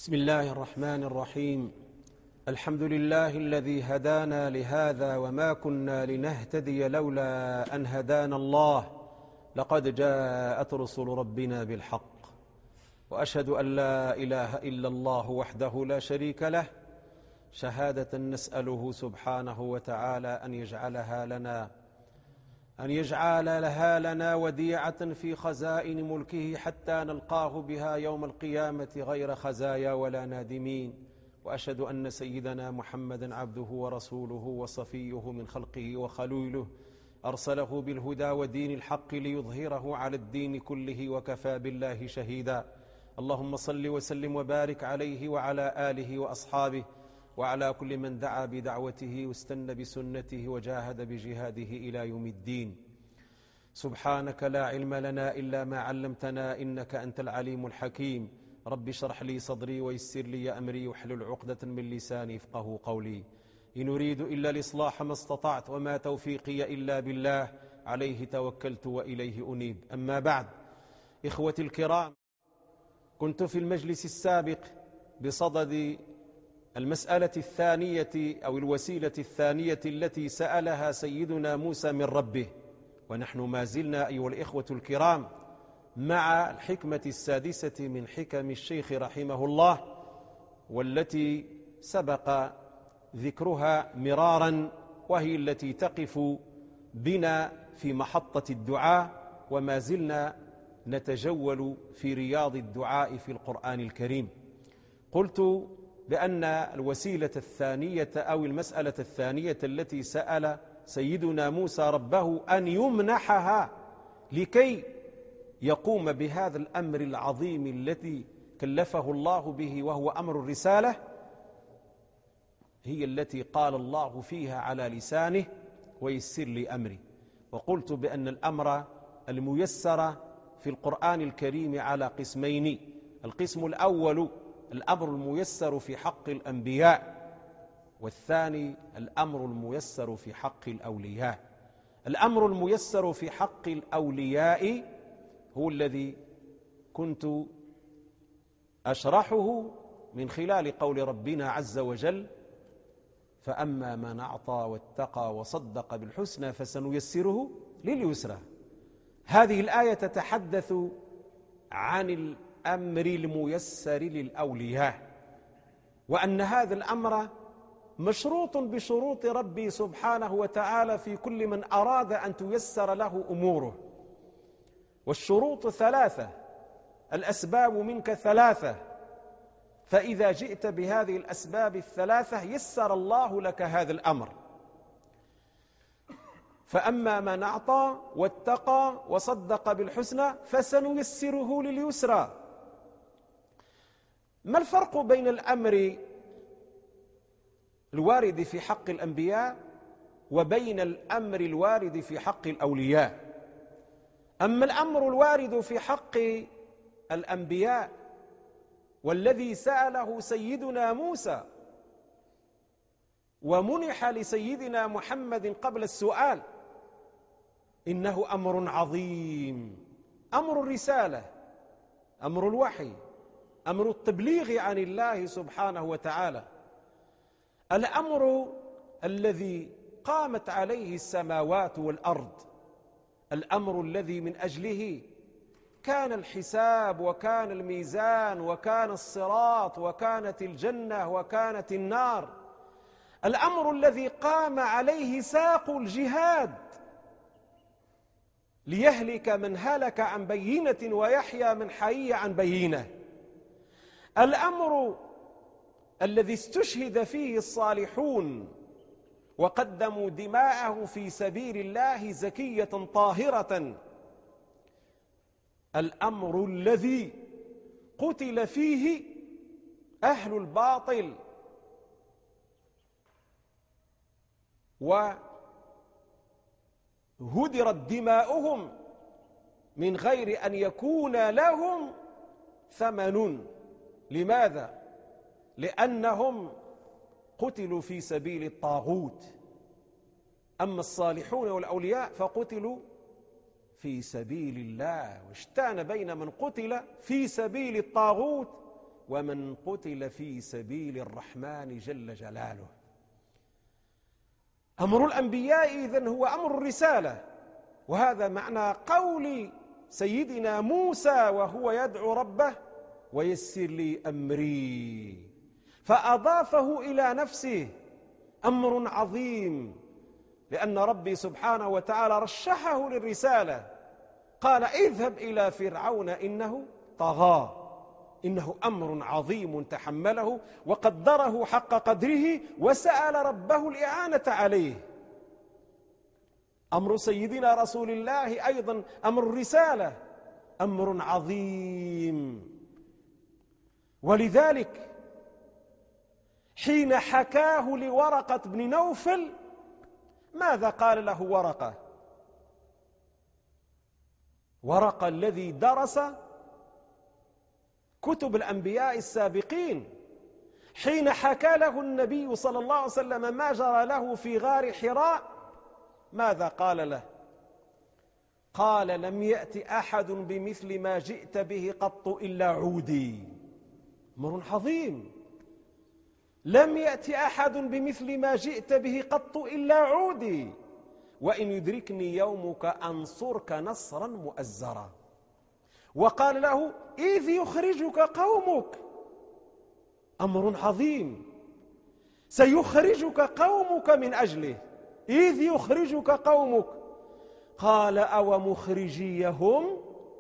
بسم الله الرحمن الرحيم. الحمد لله الذي هدانا لهذا وما كنا لنهتدي لولا أن هدانا الله، لقد جاءت رسل ربنا بالحق، وأشهد أن لا إله إلا الله وحده لا شريك له، شهادة نسأله سبحانه وتعالى أن يجعل لنا وديعة في خزائن ملكه حتى نلقاه بها يوم القيامة غير خزايا ولا نادمين. وأشهد أن سيدنا محمدا عبده ورسوله وصفيه من خلقه وخليله، أرسله بالهدى ودين الحق ليظهره على الدين كله وكفى بالله شهيدا. اللهم صل وسلم وبارك عليه وعلى آله وأصحابه وعلى كل من دعا بدعوته واستنى بسنته وجاهد بجهاده إلى يوم الدين. سبحانك لا علم لنا إلا ما علمتنا إنك أنت العليم الحكيم. رب اشرح لي صدري ويسر لي أمري واحلل عقدة من لساني يفقهوا قولي. إن أريد إلا الإصلاح ما استطعت وما توفيقي إلا بالله، عليه توكلت وإليه أنيب. أما بعد، إخوتي الكرام، كنت في المجلس السابق بصدد المسألة الثانية أو الوسيلة الثانية التي سألها سيدنا موسى من ربه، ونحن ما زلنا أيها الإخوة الكرام مع الحكمة السادسة من حكم الشيخ رحمه الله، والتي سبق ذكرها مرارا، وهي التي تقف بنا في محطة الدعاء، وما زلنا نتجول في رياض الدعاء في القرآن الكريم. قلت بأن الوسيلة الثانية أو المسألة الثانية التي سأل سيدنا موسى ربه أن يمنحها لكي يقوم بهذا الأمر العظيم الذي كلفه الله به، وهو أمر الرسالة، هي التي قال الله فيها على لسانه: ويسر لي أمري. وقلت بأن الأمر الميسر في القرآن الكريم على قسمين: القسم الأول الأمر الميسر في حق الأنبياء، والثاني الأمر الميسر في حق الأولياء. الأمر الميسر في حق الأولياء هو الذي كنت أشرحه من خلال قول ربنا عز وجل: فأما من أعطى واتقى وصدق بالحسنى فسنيسره لليسرى. هذه الآية تتحدث عن الأمر الميسر للأولياء، وأن هذا الأمر مشروط بشروط ربي سبحانه وتعالى في كل من أراد أن تيسر له أموره. والشروط ثلاثة، الأسباب منك ثلاثة، فإذا جئت بهذه الأسباب الثلاثة يسر الله لك هذا الأمر. فأما من أعطى واتقى وصدق بالحسنى فسنيسره لليسرى. ما الفرق بين الأمر الوارد في حق الأنبياء وبين الأمر الوارد في حق الأولياء؟ أما الأمر الوارد في حق الأنبياء والذي سأله سيدنا موسى ومنح لسيدنا محمد قبل السؤال، إنه أمر عظيم، أمر الرسالة، أمر الوحي، أمر التبليغ عن الله سبحانه وتعالى، الأمر الذي قامت عليه السماوات والأرض، الأمر الذي من أجله كان الحساب وكان الميزان وكان الصراط وكانت الجنة وكانت النار، الأمر الذي قام عليه ساق الجهاد ليهلك من هلك عن بينة ويحيى من حي عن بينة، الأمر الذي استشهد فيه الصالحون وقدموا دماءه في سبيل الله زكية طاهرة، الأمر الذي قتل فيه أهل الباطل وهدرت دماؤهم من غير أن يكون لهم ثمن. لماذا؟ لأنهم قتلوا في سبيل الطاغوت. أما الصالحون والأولياء فقتلوا في سبيل الله، واشتان بين من قتل في سبيل الطاغوت ومن قتل في سبيل الرحمن جل جلاله. أمر الأنبياء إذن هو أمر الرسالة، وهذا معنى قول سيدنا موسى وهو يدعو ربه ويسر لي أمري، فأضافه إلى نفسه. أمر عظيم، لأن ربي سبحانه وتعالى رشحه للرسالة، قال اذهب إلى فرعون إنه طغى. إنه أمر عظيم تحمله وقدره حق قدره وسأل ربه الإعانة عليه. أمر سيدنا رسول الله أيضا أمر الرسالة أمر عظيم، ولذلك حين حكاه لورقة بن نوفل ماذا قال له ورقة؟ ورقة الذي درس كتب الأنبياء السابقين، حين حكى له النبي صلى الله عليه وسلم ما جرى له في غار حراء ماذا قال له؟ قال لم يأت أحد بمثل ما جئت به قط إلا عودي. أمر عظيم، لم يأت أحد بمثل ما جئت به قط إلا عودي، وإن يدركني يومك أنصرك نصرا مؤزرا. وقال له إذ يخرجك قومك. أمر عظيم، سيخرجك قومك من أجله، إذ يخرجك قومك. قال أو مخرجيهم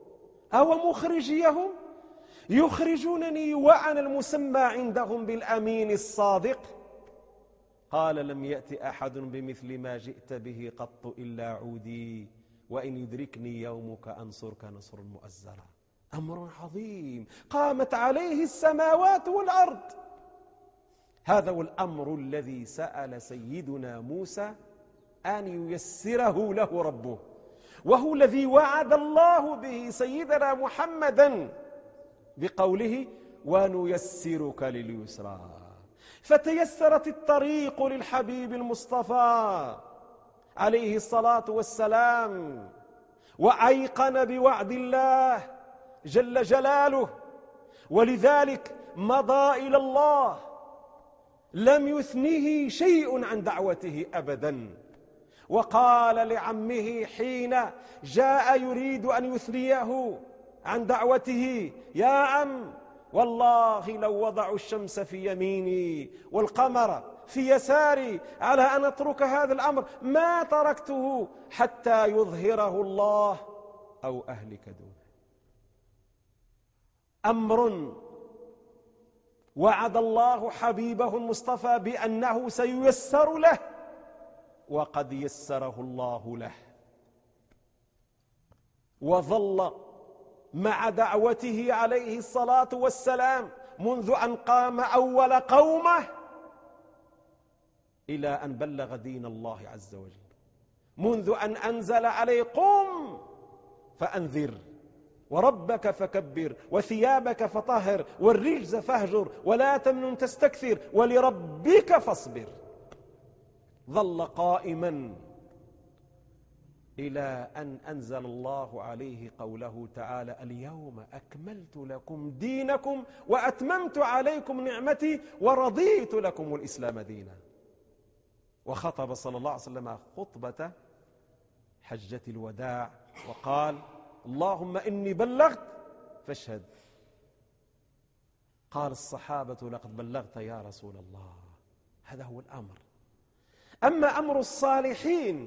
يخرجونني وأنا المسمى عندهم بالأمين الصادق. قال لم يأت أحد بمثل ما جئت به قط إلا عودي، وإن يدركني يومك أنصرك نصر مؤزرا. أمر عظيم قامت عليه السماوات والأرض. هذا هو الأمر الذي سأل سيدنا موسى أن ييسره له ربه، وهو الذي وعد الله به سيدنا محمدا بقوله ونيسرك لليسرى. فتيسرت الطريق للحبيب المصطفى عليه الصلاة والسلام، وأيقن بوعد الله جل جلاله، ولذلك مضى إلى الله، لم يثنه شيء عن دعوته أبدا. وقال لعمه حين جاء يريد أن يثنيه عن دعوته يا عم والله لو وضعوا الشمس في يميني والقمر في يساري على أن أترك هذا الأمر ما تركته حتى يظهره الله أو أهلك دونه. أمر وعد الله حبيبه المصطفى بأنه سييسر له، وقد يسره الله له، وظل مع دعوته عليه الصلاة والسلام منذ أن قام أول قومه إلى أن بلغ دين الله عز وجل، منذ أن أنزل عليه قم فأنذر وربك فكبر وثيابك فطهر والرجز فاهجر ولا تمنن تستكثر ولربك فاصبر. ظل قائما إلى أن أنزل الله عليه قوله تعالى اليوم أكملت لكم دينكم وأتممت عليكم نعمتي ورضيت لكم الإسلام دينا. وخطب صلى الله عليه وسلم خطبة حجة الوداع وقال اللهم إني بلغت فاشهد. قال الصحابة لقد بلغت يا رسول الله. هذا هو الأمر. أما أمر الصالحين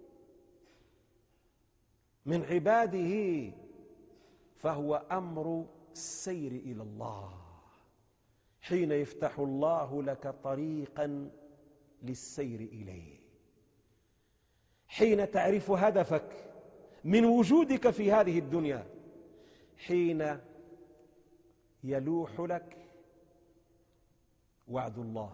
من عباده فهو أمر السير إلى الله، حين يفتح الله لك طريقا للسير إليه، حين تعرف هدفك من وجودك في هذه الدنيا، حين يلوح لك وعد الله،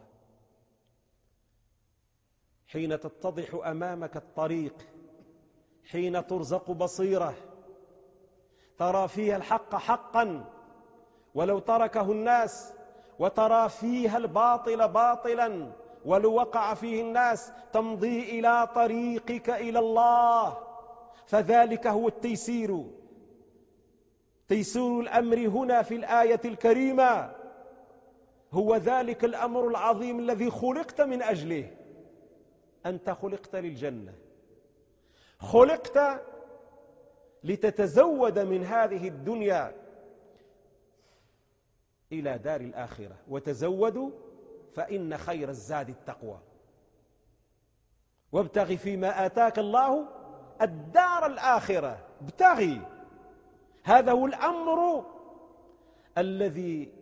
حين تتضح أمامك الطريق، حين ترزق بصيرة ترى فيها الحق حقا ولو تركه الناس، وترى فيها الباطل باطلا ولو وقع فيه الناس، تمضي إلى طريقك إلى الله. فذلك هو التيسير. تيسير الأمر هنا في الآية الكريمة هو ذلك الأمر العظيم الذي خلقت من أجله. أنت خلقت للجنة، خلقت لتتزود من هذه الدنيا إلى دار الآخرة، وتزودوا فإن خير الزاد التقوى، وابتغ فيما آتاك الله الدار الآخرة. ابتغي، هذا هو الأمر الذي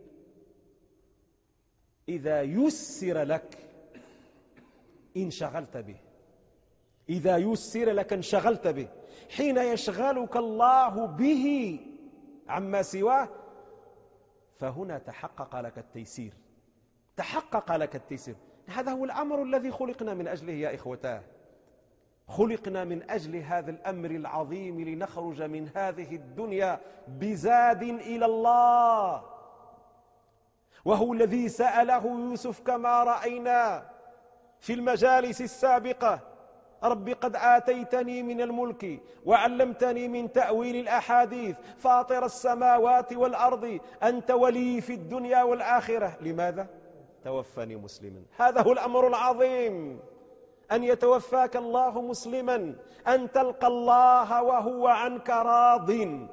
إذا يسر لك انشغلت به، إذا يسر لك انشغلت به. حين يشغلك الله به عما سواه فهنا تحقق لك التيسير، تحقق لك التيسير. هذا هو الأمر الذي خلقنا من أجله يا إخوتاه، خلقنا من أجل هذا الأمر العظيم، لنخرج من هذه الدنيا بزاد إلى الله، وهو الذي سأله يوسف كما رأينا في المجالس السابقة: رب قد آتيتني من الملك وعلمتني من تأويل الأحاديث فاطر السماوات والأرض أنت ولي في الدنيا والآخرة، لماذا؟ توفني مسلما. هذا هو الأمر العظيم، أن يتوفاك الله مسلما، أن تلقى الله وهو عنك راض،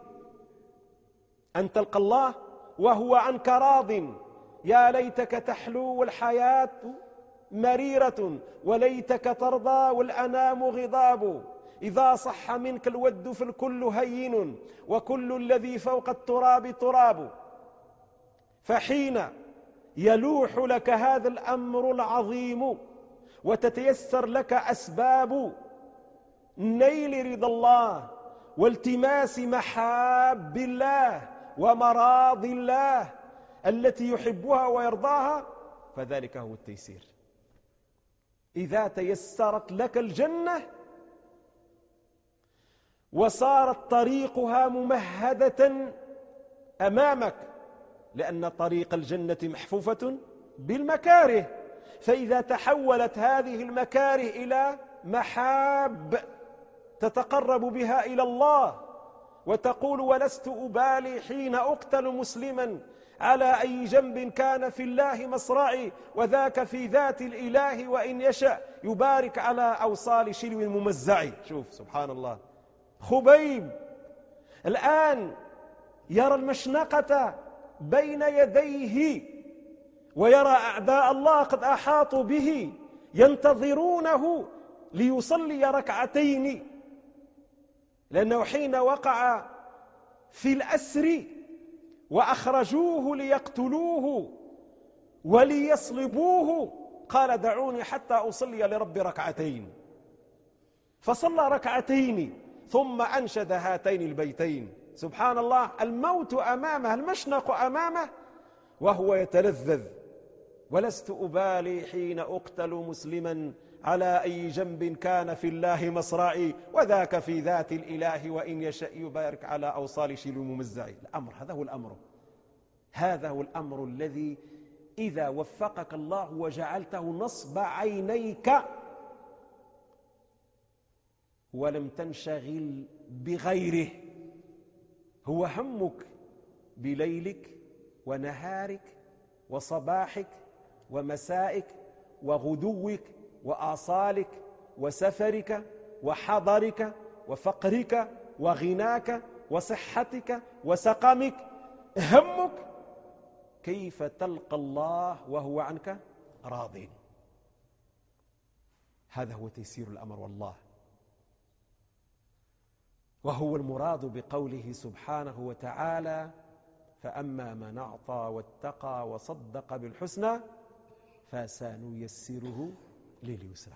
أن تلقى الله وهو عنك راض. يا ليتك تحلو والحياة مريرة، وليتك ترضى والأنام غضاب. إذا صح منك الود فالكل هين، وكل الذي فوق التراب تراب. فحين يلوح لك هذا الأمر العظيم وتتيسر لك أسباب نيل رضا الله والتماس محاب الله ومراض الله التي يحبها ويرضاها، فذلك هو التيسير. إذا تيسرت لك الجنة وصارت طريقها ممهدة أمامك، لأن طريق الجنة محفوفة بالمكاره، فإذا تحولت هذه المكاره إلى محاب تتقرب بها إلى الله، وتقول: ولست أبالي حين أقتل مسلما على أي جنب كان في الله مصرعي، وذاك في ذات الإله وإن يشاء يبارك على أوصال شلو الممزع. شوف سبحان الله، خبيب الآن يرى المشنقة بين يديه، ويرى أعداء الله قد أحاطوا به ينتظرونه ليصلي ركعتين، لأنه حين وقع في الأسر وأخرجوه ليقتلوه وليصلبوه قال: دعوني حتى أصلي لرب ركعتين. فصلى ركعتين ثم أنشد هاتين البيتين. سبحان الله، الموت أمامه، المشنق أمامه، وهو يتلذذ: ولست أبالي حين أقتل مسلما على أي جنب كان في الله مصرعي، وذاك في ذات الإله وإن يشاء يبارك على أوصال شلو الممزع. الأمر هذا هو الأمر، هذا هو الأمر الذي إذا وفقك الله وجعلته نصب عينيك ولم تنشغل بغيره، هو همك بليلك ونهارك وصباحك ومسائك وغدوك وآصالك وسفرك وحضرك وفقرك وغناك وصحتك وسقمك، همك كيف تلقى الله وهو عنك راض. هذا هو تيسير الأمر والله، وهو المراد بقوله سبحانه وتعالى: فأما من أعطى واتقى وصدق بالحسنى فسنيسره لليسرى.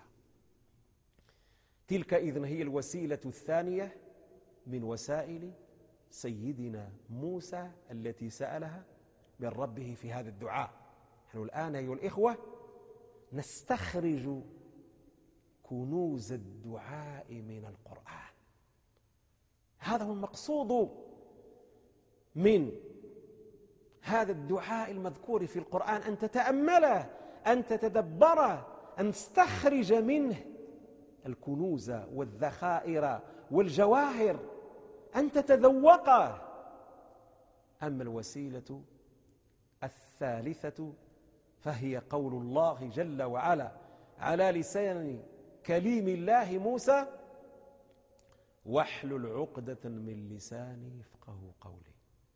تلك إذن هي الوسيلة الثانية من وسائل سيدنا موسى التي سألها من ربه في هذا الدعاء. نحن الآن أيها الإخوة نستخرج كنوز الدعاء من القرآن. هذا هو المقصود من هذا الدعاء المذكور في القرآن، أن تتأمله، أن تتدبره، أن تستخرج منه الكنوز والذخائر والجواهر، أن تتذوقه. أما الوسيلة الثالثة فهي قول الله جل وعلا على لسان كليم الله موسى: واحلل عقدة من لساني يفقهوا قولي.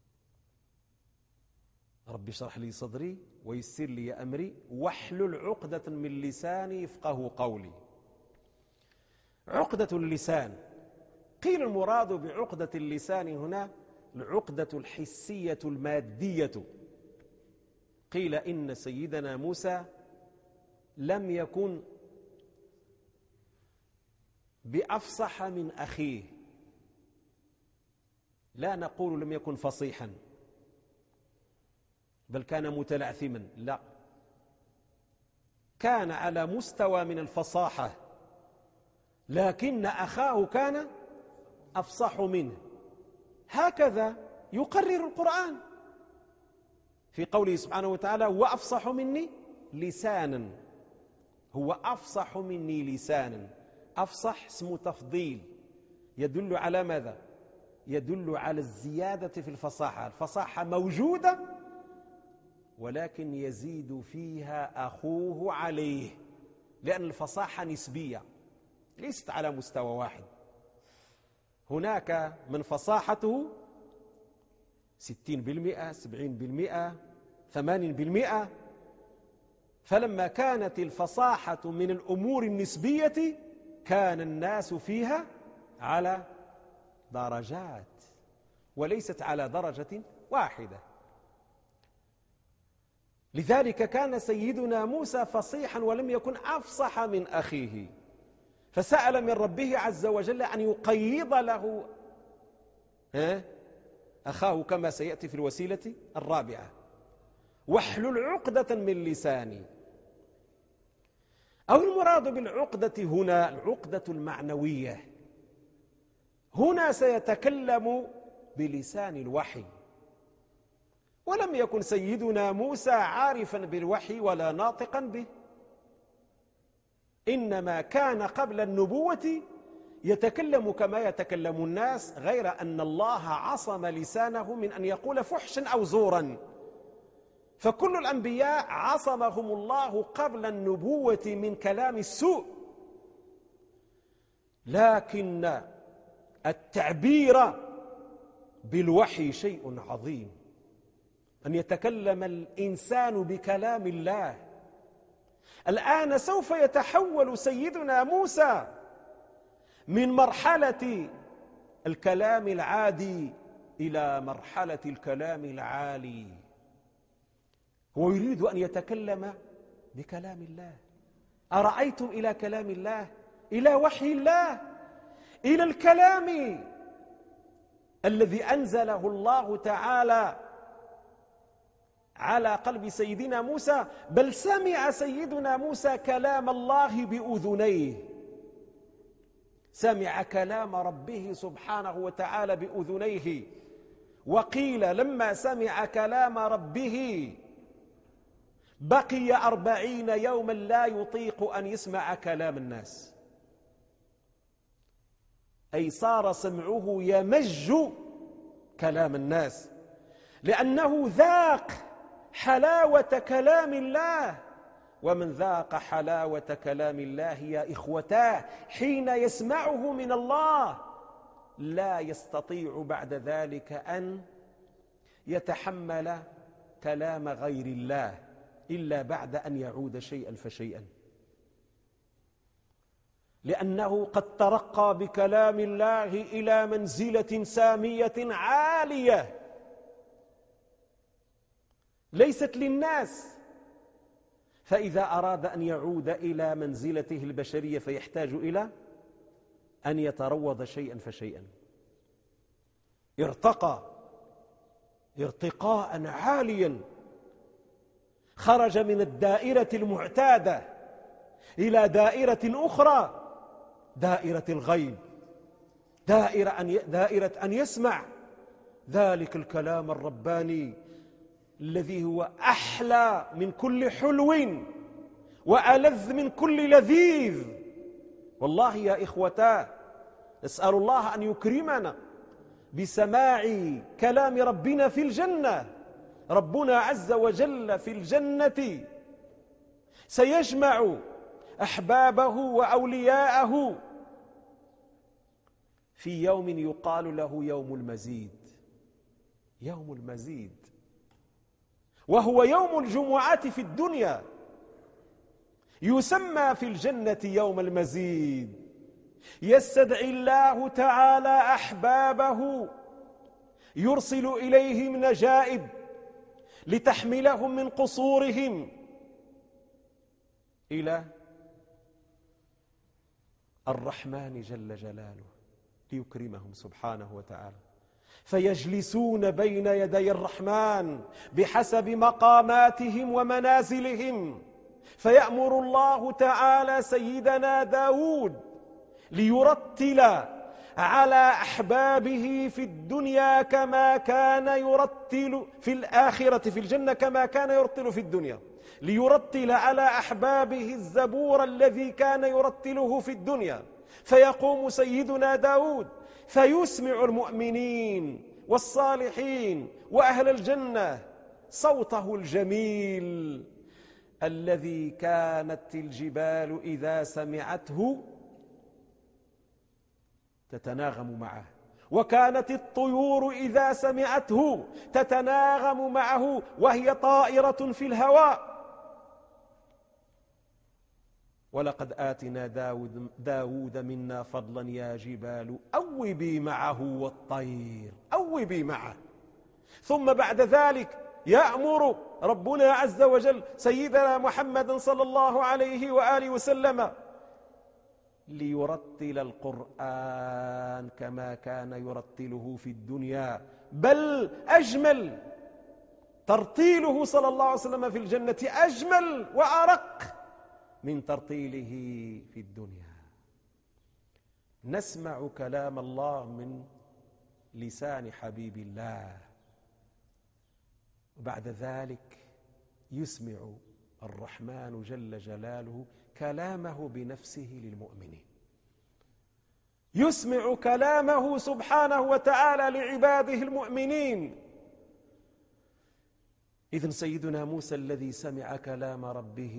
رب اشرح لي صدري ويسر لي أمري واحلل عقدة من لساني يفقهوا قولي. عقدة اللسان، قيل المراد بعقدة اللسان هنا العقدة الحسية المادية. قيل إن سيدنا موسى لم يكن بأفصح من أخيه، لا نقول لم يكن فصيحا بل كان متلعثما، لا، كان على مستوى من الفصاحة، لكن أخاه كان أفصح منه. هكذا يقرر القرآن في قوله سبحانه وتعالى: هو أفصح مني لسانا. هو أفصح مني لسانا. أفصح اسم تفضيل يدل على ماذا؟ يدل على الزيادة في الفصاحة. الفصاحة موجودة ولكن يزيد فيها أخوه عليه، لأن الفصاحة نسبية ليست على مستوى واحد. هناك من فصاحته 60%، 70%، 80%. فلما كانت الفصاحة من الأمور النسبية كان الناس فيها على درجات وليست على درجة واحدة. لذلك كان سيدنا موسى فصيحا ولم يكن أفصح من أخيه، فسأل من ربه عز وجل أن يقيض له أخاه كما سيأتي في الوسيلة الرابعة: واحلل عقدة من لساني. أو المراد بالعقدة هنا العقدة المعنوية. هنا سيتكلم بلسان الوحي، ولم يكن سيدنا موسى عارفا بالوحي ولا ناطقا به، إنما كان قبل النبوة يتكلم كما يتكلم الناس، غير أن الله عصم لسانه من أن يقول فحشا أو زورا. فكل الأنبياء عصمهم الله قبل النبوة من كلام السوء، لكن التعبير بالوحي شيء عظيم، أن يتكلم الإنسان بكلام الله. الآن سوف يتحول سيدنا موسى من مرحلة الكلام العادي إلى مرحلة الكلام العالي. هو يريد أن يتكلم بكلام الله. أرأيتم إلى كلام الله، إلى وحي الله، إلى الكلام الذي أنزله الله تعالى على قلب سيدنا موسى. بل سمع سيدنا موسى كلام الله بأذنيه، سمع كلام ربه سبحانه وتعالى بأذنيه. وقيل لما سمع كلام ربه بقي 40 يوما لا يطيق أن يسمع كلام الناس، أي صار سمعه يمج كلام الناس، لأنه ذاق حلاوة كلام الله. ومن ذاق حلاوة كلام الله يا إخوتاه حين يسمعه من الله لا يستطيع بعد ذلك أن يتحمل كلام غير الله إلا بعد أن يعود شيئا فشيئا، لأنه قد ترقى بكلام الله إلى منزلة سامية عالية ليست للناس. فإذا أراد أن يعود إلى منزلته البشرية فيحتاج إلى أن يتروض شيئا فشيئا. ارتقى ارتقاء عاليا، خرج من الدائرة المعتادة إلى دائرة أخرى، دائرة الغيب، دائرة أن يسمع ذلك الكلام الرباني الذي هو أحلى من كل حلو وألذ من كل لذيذ. والله يا إخوتا نسأل الله أن يكرمنا بسماع كلام ربنا في الجنة. ربنا عز وجل في الجنة سيجمع أحبابه وأولياءه في يوم يقال له يوم المزيد، يوم المزيد، وهو يوم الجمعة في الدنيا، يسمى في الجنة يوم المزيد. يستدعي الله تعالى أحبابه، يرسل إليهم نجائب لتحملهم من قصورهم إلى الرحمن جل جلاله ليكرمهم سبحانه وتعالى، فيجلسون بين يدي الرحمن بحسب مقاماتهم ومنازلهم، فيأمر الله تعالى سيدنا داود ليرتل على أحبابه في الدنيا كما كان يرتل في الآخرة في الجنة، كما كان يرتل في الدنيا، ليرتل على أحبابه الزبور الذي كان يرتله في الدنيا. فيقوم سيدنا داود فيسمع المؤمنين والصالحين وأهل الجنة صوته الجميل الذي كانت الجبال إذا سمعته تتناغم معه، وكانت الطيور إذا سمعته تتناغم معه وهي طائرة في الهواء. ولقد آتنا داود منا فضلا يا جبال أوبي معه والطير، أوبي معه. ثم بعد ذلك يأمر ربنا عز وجل سيدنا محمد صلى الله عليه وآله وسلم ليرتل القرآن كما كان يرتله في الدنيا، بل أجمل ترتيله صلى الله عليه وسلم في الجنة، أجمل وأرق من ترتيله في الدنيا. نسمع كلام الله من لسان حبيب الله، وبعد ذلك يسمع الرحمن جل جلاله كلامه بنفسه للمؤمنين، يسمع كلامه سبحانه وتعالى لعباده المؤمنين. إذن سيدنا موسى الذي سمع كلام ربه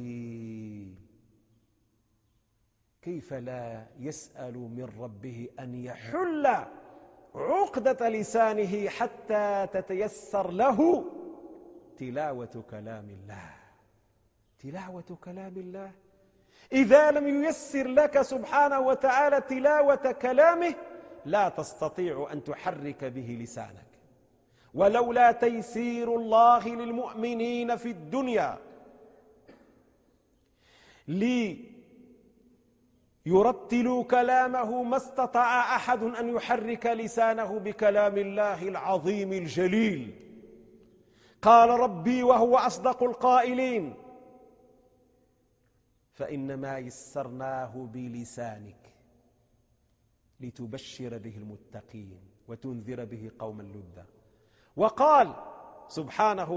كيف لا يسأل من ربه أن يحل عقدة لسانه حتى تتيسر له تلاوة كلام الله، تلاوة كلام الله. إذا لم ييسر لك سبحانه وتعالى تلاوة كلامه لا تستطيع أن تحرك به لسانك. ولولا تيسير الله للمؤمنين في الدنيا ليرتلوا كلامه ما استطاع أحد أن يحرك لسانه بكلام الله العظيم الجليل. قال ربي وهو أصدق القائلين: فإنما يسرناه بلسانك لتبشر به المتقين وتنذر به قوما لدا. وقال سبحانه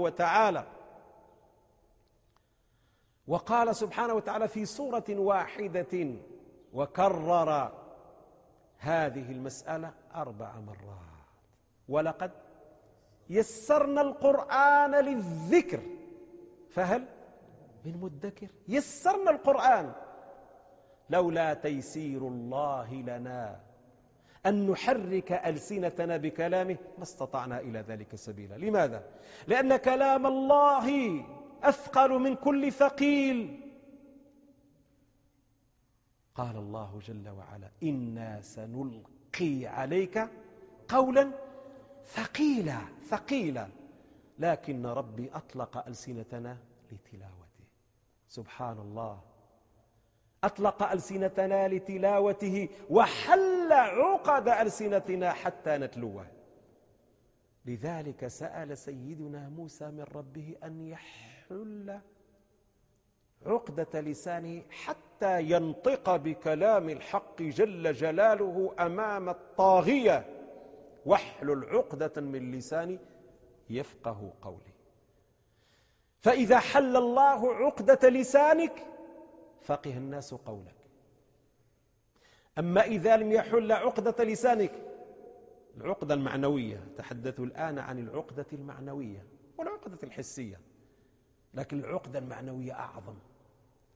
وتعالى في سورة واحدة وكرر هذه المسألة 4 مرات: ولقد يسرنا القرآن للذكر فهل من مدكر. يسرنا القرآن، لولا تيسير الله لنا أن نحرك ألسنتنا بكلامه ما استطعنا إلى ذلك سبيلا. لماذا؟ لأن كلام الله أثقل من كل ثقيل. قال الله جل وعلا: إنا سنلقي عليك قولا ثقيلا، لكن ربي أطلق ألسنتنا لتلاوته. سبحان الله، أطلق ألسنتنا لتلاوته وحل عقد ألسنتنا حتى نتلوه. لذلك سأل سيدنا موسى من ربه أن يحل عقدة لسانه حتى ينطق بكلام الحق جل جلاله أمام الطاغية. واحلل عقدة من لساني يفقه قولي. فإذا حل الله عقدة لسانك فقه الناس قولك. أما إذا لم يحل عقدة لسانك، العقدة المعنوية، تحدث الآن عن العقدة المعنوية والعقدة الحسية، لكن العقدة المعنوية أعظم.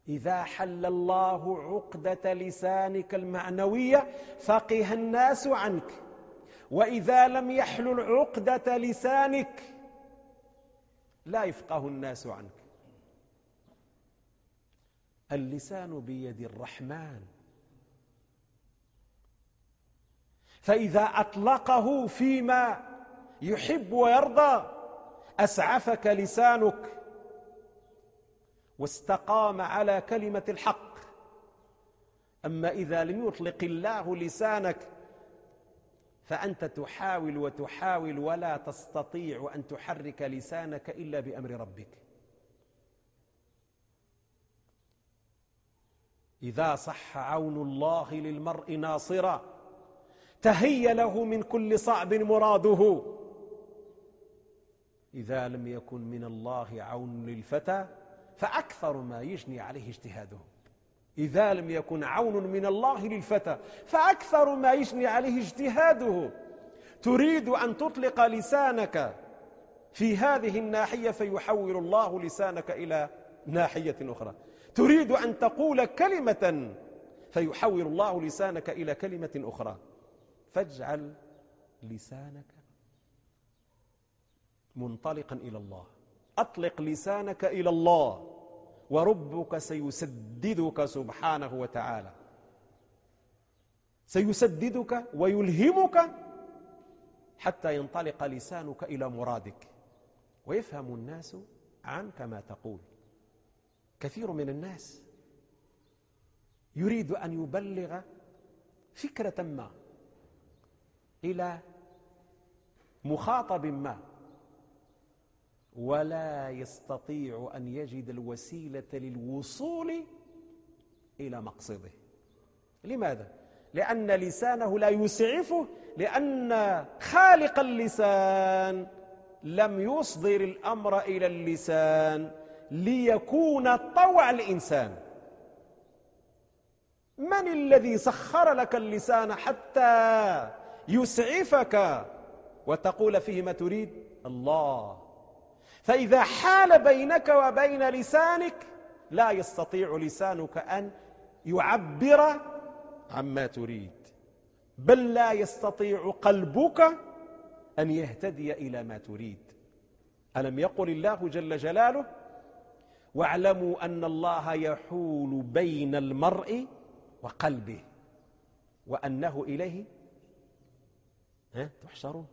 إذا حل الله عقدة لسانك المعنوية فقه الناس عنك، وإذا لم يحلل عقدة لسانك لا يفقه الناس عنك. اللسان بيد الرحمن، فإذا أطلقه فيما يحب ويرضى أسعفك لسانك واستقام على كلمة الحق. أما إذا لم يطلق الله لسانك فأنت تحاول وتحاول ولا تستطيع أن تحرك لسانك إلا بأمر ربك. إذا صح عون الله للمرء ناصرا تهيأ له من كل صعب مراده. إذا لم يكن من الله عون للفتى فأكثر ما يجني عليه اجتهاده. إذا لم يكن عون من الله للفتى فأكثر ما يجني عليه اجتهاده. تريد أن تطلق لسانك في هذه الناحية فيحول الله لسانك إلى ناحية أخرى. تريد أن تقول كلمة فيحول الله لسانك إلى كلمة أخرى. فاجعل لسانك منطلقا إلى الله. أطلق لسانك إلى الله وربك سيسددك سبحانه وتعالى، سيسددك ويلهمك حتى ينطلق لسانك إلى مرادك ويفهم الناس عنك ما تقول. كثير من الناس يريد أن يبلغ فكرة ما إلى مخاطب ما ولا يستطيع أن يجد الوسيلة للوصول إلى مقصده. لماذا؟ لأن لسانه لا يسعفه، لأن خالق اللسان لم يصدر الأمر إلى اللسان ليكون طوع الإنسان. من الذي سخر لك اللسان حتى يسعفك وتقول فيه ما تريد؟ الله. فإذا حال بينك وبين لسانك لا يستطيع لسانك أن يعبر عما تريد، بل لا يستطيع قلبك أن يهتدي إلى ما تريد. ألم يقل الله جل جلاله: واعلموا أن الله يحول بين المرء وقلبه وأنه إليه تحشرون.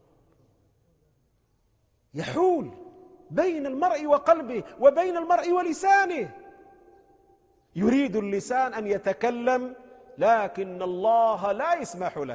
يحول بين المرء وقلبه وبين المرء ولسانه. يريد اللسان أن يتكلم لكن الله لا يسمح له.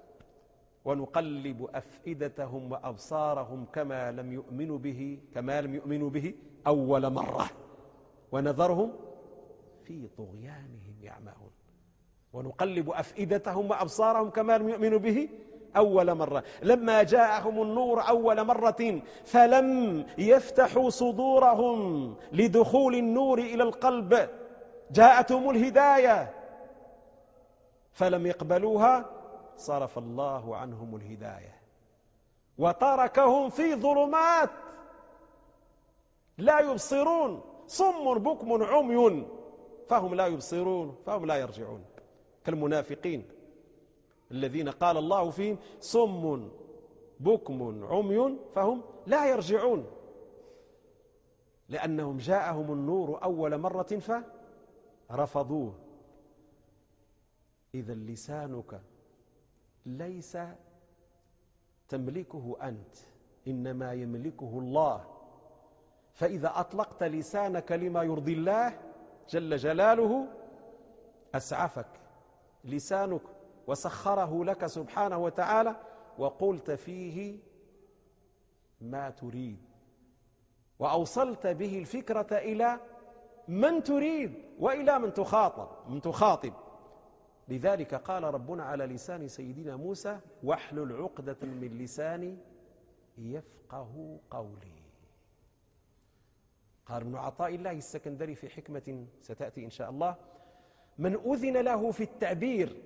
ونقلب أفئدتهم وأبصارهم كما لم يؤمنوا به أول مرة ونذرهم في طغيانهم يعمهون. ونقلب أفئدتهم وأبصارهم كما لم يؤمنوا به أول مرة. لما جاءهم النور أول مرة فلم يفتحوا صدورهم لدخول النور إلى القلب، جاءتهم الهداية فلم يقبلوها صرف الله عنهم الهداية وتركهم في ظلمات لا يبصرون. صم بكم عمي فهم لا يبصرون فهم لا يرجعون، كالمنافقين الذين قال الله فيهم: صم بكم عمي فهم لا يرجعون، لأنهم جاءهم النور أول مرة فرفضوه. إذا لسانك ليس تملكه أنت، إنما يملكه الله. فإذا أطلقت لسانك لما يرضي الله جل جلاله أسعفك لسانك وسخره لك سبحانه وتعالى، وقلت فيه ما تريد وأوصلت به الفكرة إلى من تريد وإلى من تخاطب. لذلك قال ربنا على لسان سيدنا موسى: واحلل عقدة من لساني يفقه قولي. قال ابن عطاء الله السكندري في حكمة ستأتي إن شاء الله: من أذن له في التعبير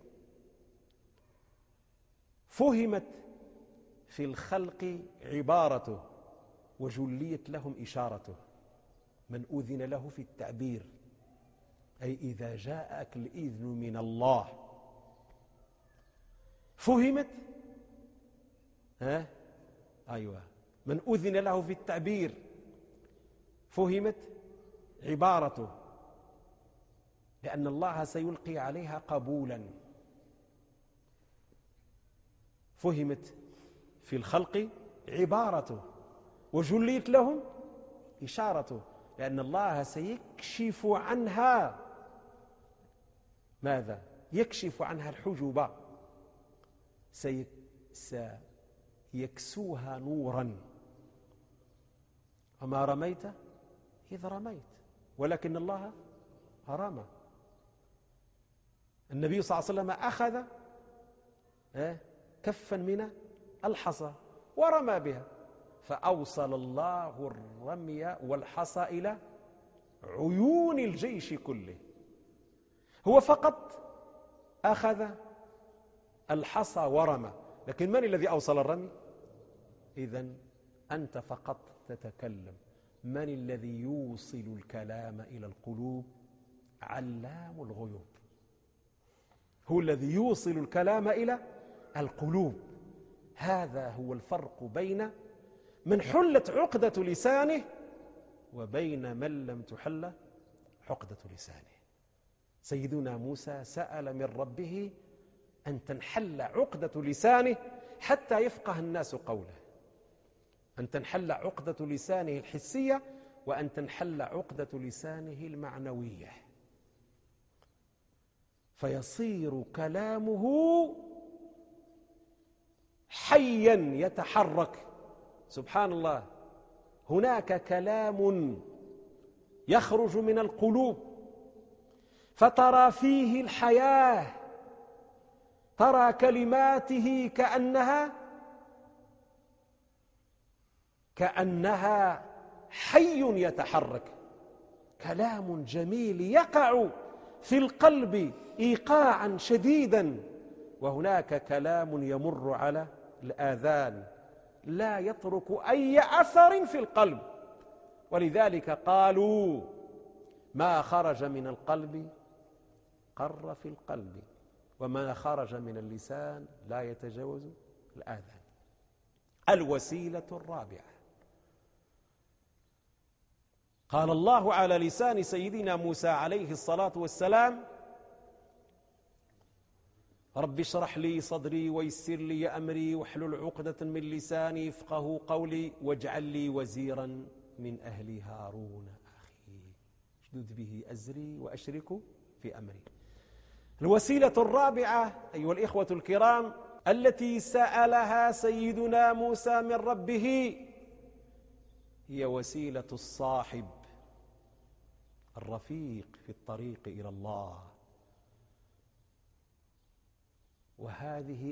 فهمت في الخلق عبارته وجليت لهم إشارته. من أذن له في التعبير أي إذا جاءك الإذن من الله. فهمت؟ أيوة، من أذن له في التعبير فهمت عبارته، لأن الله سيلقي عليها قبولا. فهمت في الخلق عبارته، وجليت لهم إشارته، لأن الله سيكشف عنها ماذا؟ يكشف عنها الحجب، سيكسوها نورا. وما رميت إذ رميت ولكن الله رمى. النبي صلى الله عليه وسلم أخذ كفا من الحصى ورمى بها، فأوصل الله الرمي والحصى إلى عيون الجيش كله. هو فقط أخذ الحصى ورمى، لكن من الذي أوصل الرمي؟ إذن أنت فقط تتكلم. من الذي يوصل الكلام إلى القلوب؟ علام الغيوب، هو الذي يوصل الكلام إلى القلوب. هذا هو الفرق بين من حلت عقدة لسانه وبين من لم تحل عقدة لسانه. سيدنا موسى سأل من ربه أن تنحل عقدة لسانه حتى يفقه الناس قوله، أن تنحل عقدة لسانه الحسية، وأن تنحل عقدة لسانه المعنوية، فيصير كلامه حيا يتحرك. سبحان الله، هناك كلام يخرج من القلوب فترى فيه الحياة، ترى كلماته كأنها حي يتحرك، كلام جميل يقع في القلب إيقاعا شديدا. وهناك كلام يمر على الآذان لا يترك أي أثر في القلب، ولذلك قالوا ما خرج من القلب قر في القلب، وما خرج من اللسان لا يتجاوز الآذان. الوسيلة الرابعة، قال الله على لسان سيدنا موسى عليه الصلاة والسلام: رب اشرح لي صدري ويسر لي أمري واحلل عقدة من لساني يفقهوا قولي واجعل لي وزيرا من أهلي هارون أخي اشدد به أزري وأشركه في أمري. الوسيلة الرابعة أيها الإخوة الكرام التي سألها سيدنا موسى من ربه هي وسيلة الصاحب الرفيق في الطريق إلى الله. وهذه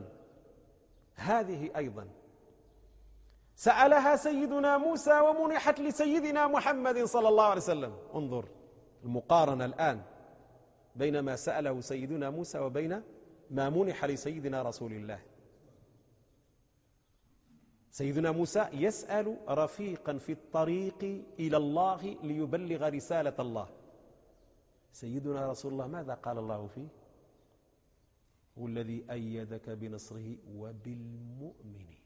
أيضا سألها سيدنا موسى ومنحت لسيدنا محمد صلى الله عليه وسلم. انظر المقارنة الآن بين ما سأله سيدنا موسى وبين ما منح لسيدنا رسول الله. سيدنا موسى يسأل رفيقا في الطريق إلى الله ليبلغ رسالة الله. سيدنا رسول الله ماذا قال الله فيه؟ هو الذي أيدك بنصره وبالمؤمنين.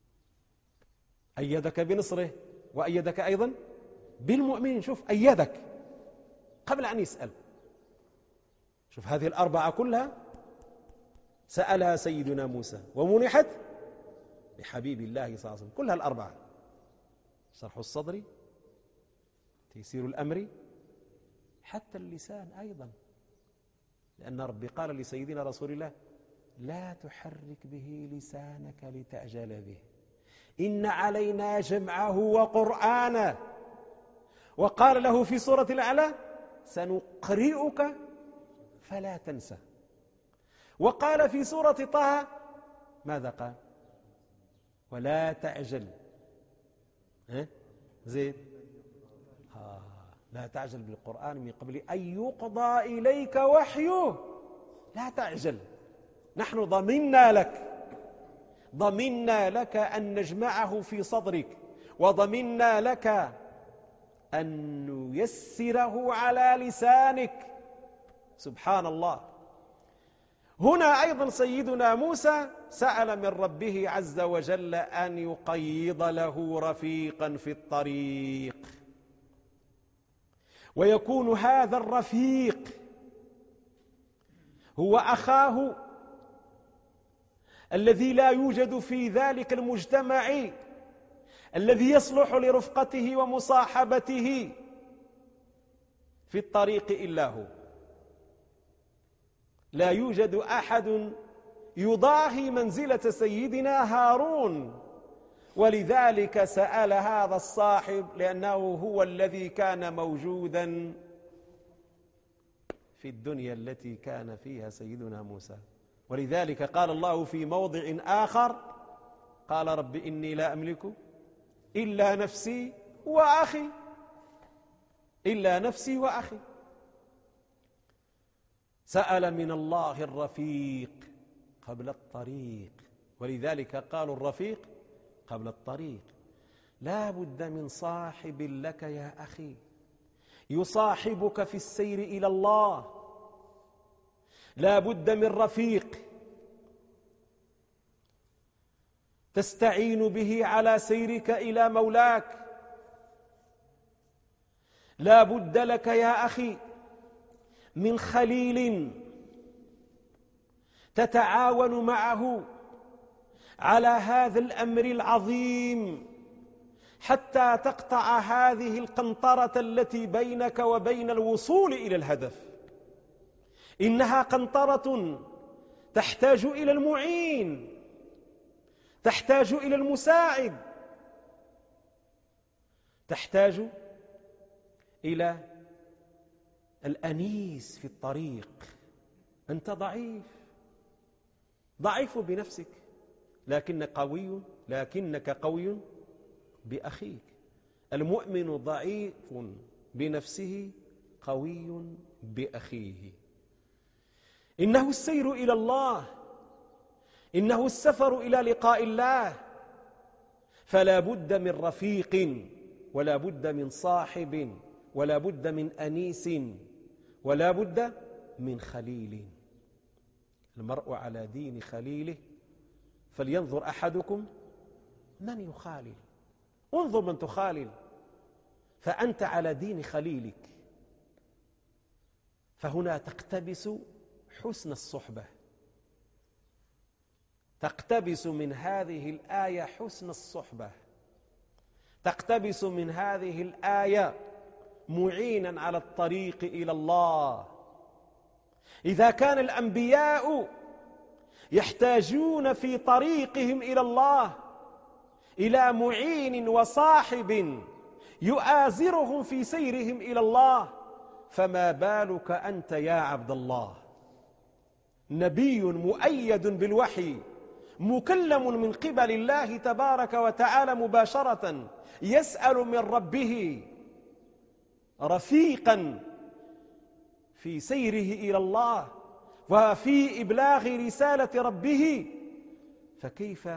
أيدك بنصره وأيدك أيضا بالمؤمنين. شوف، أيدك قبل أن يسأل. شوف هذه الأربعة كلها سألها سيدنا موسى ومنحت لحبيب الله صلى الله عليه وسلم، كلها الأربعة: شرح الصدر، تيسير الأمر، حتى اللسان أيضا، لأن ربي قال لسيدنا رسول الله: لا تحرك به لسانك لتعجل به إن علينا جمعه وقرآنه. وقال له في سورة الأعلى: سنقرئك فلا تنسى. وقال في سورة طه ماذا قال؟ ولا تعجل زيد لا تعجل بالقرآن من قبل أن يقضى إليك وحيه. لا تعجل، نحن ضمنا لك أن نجمعه في صدرك، وضمنا لك أن نيسره على لسانك. سبحان الله. هنا أيضا سيدنا موسى سأل من ربه عز وجل أن يقيض له رفيقا في الطريق، ويكون هذا الرفيق هو أخاه الذي لا يوجد في ذلك المجتمع الذي يصلح لرفقته ومصاحبته في الطريق إلا هو. لا يوجد أحد يضاهي منزلة سيدنا هارون، ولذلك سأل هذا الصاحب لأنه هو الذي كان موجودا في الدنيا التي كان فيها سيدنا موسى. ولذلك قال الله في موضع آخر قال رب إني لا أملك إلا نفسي وأخي، إلا نفسي وأخي. سأل من الله الرفيق قبل الطريق، ولذلك قالوا الرفيق قبل الطريق. لا بد من صاحب لك يا أخي يصاحبك في السير إلى الله، لا بد من رفيق تستعين به على سيرك إلى مولاك. لا بد لك يا أخي من خليل تتعاون معه على هذا الأمر العظيم حتى تقطع هذه القنطرة التي بينك وبين الوصول إلى الهدف. إنها قنطرة تحتاج إلى المعين، تحتاج إلى المساعد، تحتاج إلى الأنيس في الطريق. أنت ضعيف بنفسك لكنك قوي بأخيك. المؤمن ضعيف بنفسه قوي بأخيه. إنه السير إلى الله، إنه السفر إلى لقاء الله، فلا بد من رفيق، ولا بد من صاحب، ولا بد من أنيس، ولا بد من خليل. المرء على دين خليله فلينظر أحدكم من يخالل. انظر من تخالل، فأنت على دين خليلك. فهنا تقتبس حسن الصحبة، تقتبس من هذه الآية حسن الصحبة، تقتبس من هذه الآية معينا على الطريق إلى الله. إذا كان الأنبياء يحتاجون في طريقهم إلى الله إلى معين وصاحب يؤازرهم في سيرهم إلى الله، فما بالك أنت يا عبد الله، نبي مؤيد بالوحي، مكلم من قبل الله تبارك وتعالى مباشرة، يسأل من ربه رفيقا في سيره إلى الله وفي إبلاغ رسالة ربه. فكيف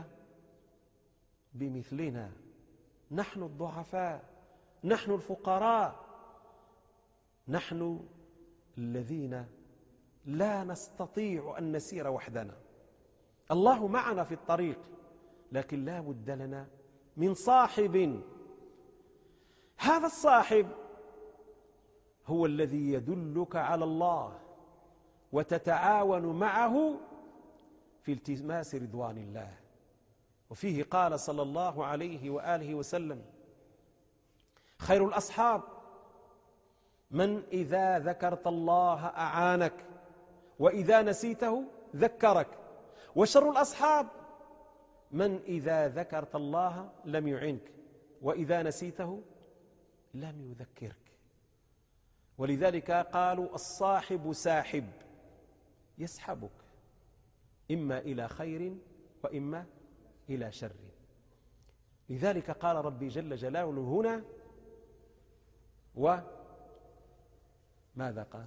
بمثلنا؟ نحن الضعفاء، نحن الفقراء، نحن الذين لا نستطيع أن نسير وحدنا. الله معنا في الطريق، لكن لا بد لنا من صاحب. هذا الصاحب هو الذي يدلك على الله وتتعاون معه في التماس رضوان الله. وفيه قال صلى الله عليه وآله وسلم: خير الأصحاب من إذا ذكرت الله أعانك وإذا نسيته ذكرك، وشر الأصحاب من إذا ذكرت الله لم يعنك وإذا نسيته لم يذكرك. ولذلك قالوا الصاحب ساحب، يسحبك إما إلى خير وإما إلى شر. لذلك قال ربي جل جلاله هنا ماذا قال؟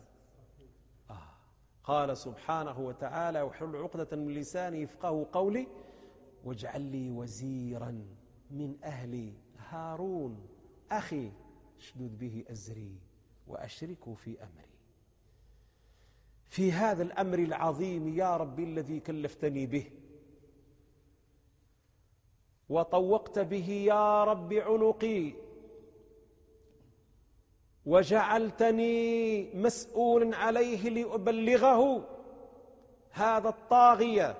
قال سبحانه وتعالى: واحلل عقدة من لساني يفقهوا قولي واجعل لي وزيرا من أهلي هارون أخي اشدد به أزري وأشركه في أمري. في هذا الأمر العظيم يا ربي الذي كلفتني به وطوقت به يا رب عنقي وجعلتني مسؤول عليه لأبلغه هذا الطاغية،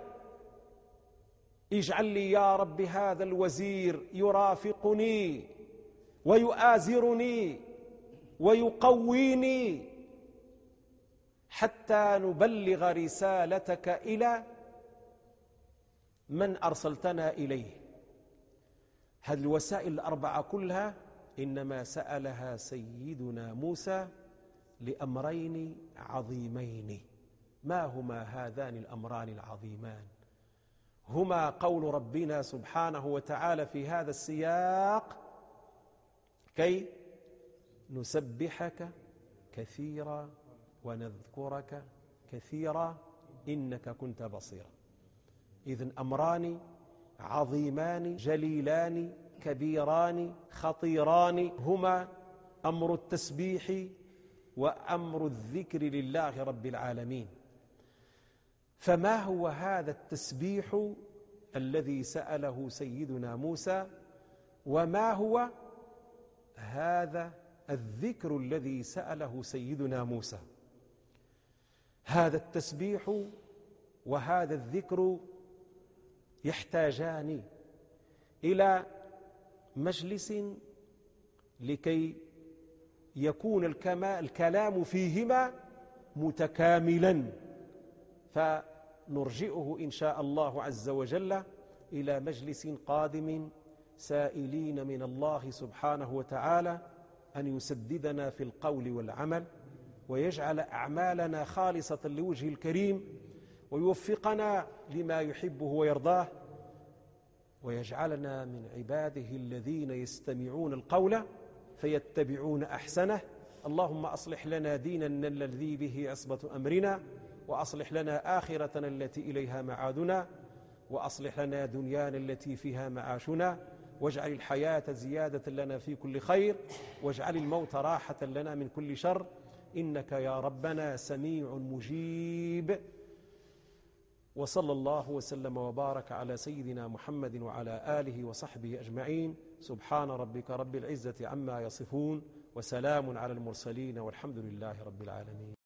اجعل لي يا رب هذا الوزير يرافقني ويؤازرني ويقويني حتى نبلغ رسالتك إلى من أرسلتنا إليه. هذه الوسائل الأربعة كلها إنما سألها سيدنا موسى لأمرين عظيمين. ما هما هذان الأمران العظيمان؟ هما قول ربنا سبحانه وتعالى في هذا السياق: كي نسبحك كثيرا ونذكرك كثيرا إنك كنت بصيرا. إذن أمران عظيمان جليلان كبيران خطيران هما أمر التسبيح وأمر الذكر لله رب العالمين. فما هو هذا التسبيح الذي سأله سيدنا موسى؟ وما هو هذا الذكر الذي سأله سيدنا موسى؟ هذا التسبيح وهذا الذكر يحتاجان إلى مجلس لكي يكون الكلام فيهما متكاملا، فنرجئه إن شاء الله عز وجل إلى مجلس قادم سائلين من الله سبحانه وتعالى أن يسددنا في القول والعمل ويجعل أعمالنا خالصة لوجه الكريم ويوفقنا لما يحبه ويرضاه ويجعلنا من عباده الذين يستمعون القول فيتبعون أحسنه. اللهم أصلح لنا ديننا الذي به عصمة أمرنا، وأصلح لنا آخرتنا التي إليها معادنا، وأصلح لنا دنيانا التي فيها معاشنا، واجعل الحياة زيادة لنا في كل خير، واجعل الموت راحة لنا من كل شر، إنك يا ربنا سميع مجيب. وصلى الله وسلم وبارك على سيدنا محمد وعلى آله وصحبه أجمعين. سبحان ربك رب العزة عما يصفون، وسلام على المرسلين، والحمد لله رب العالمين.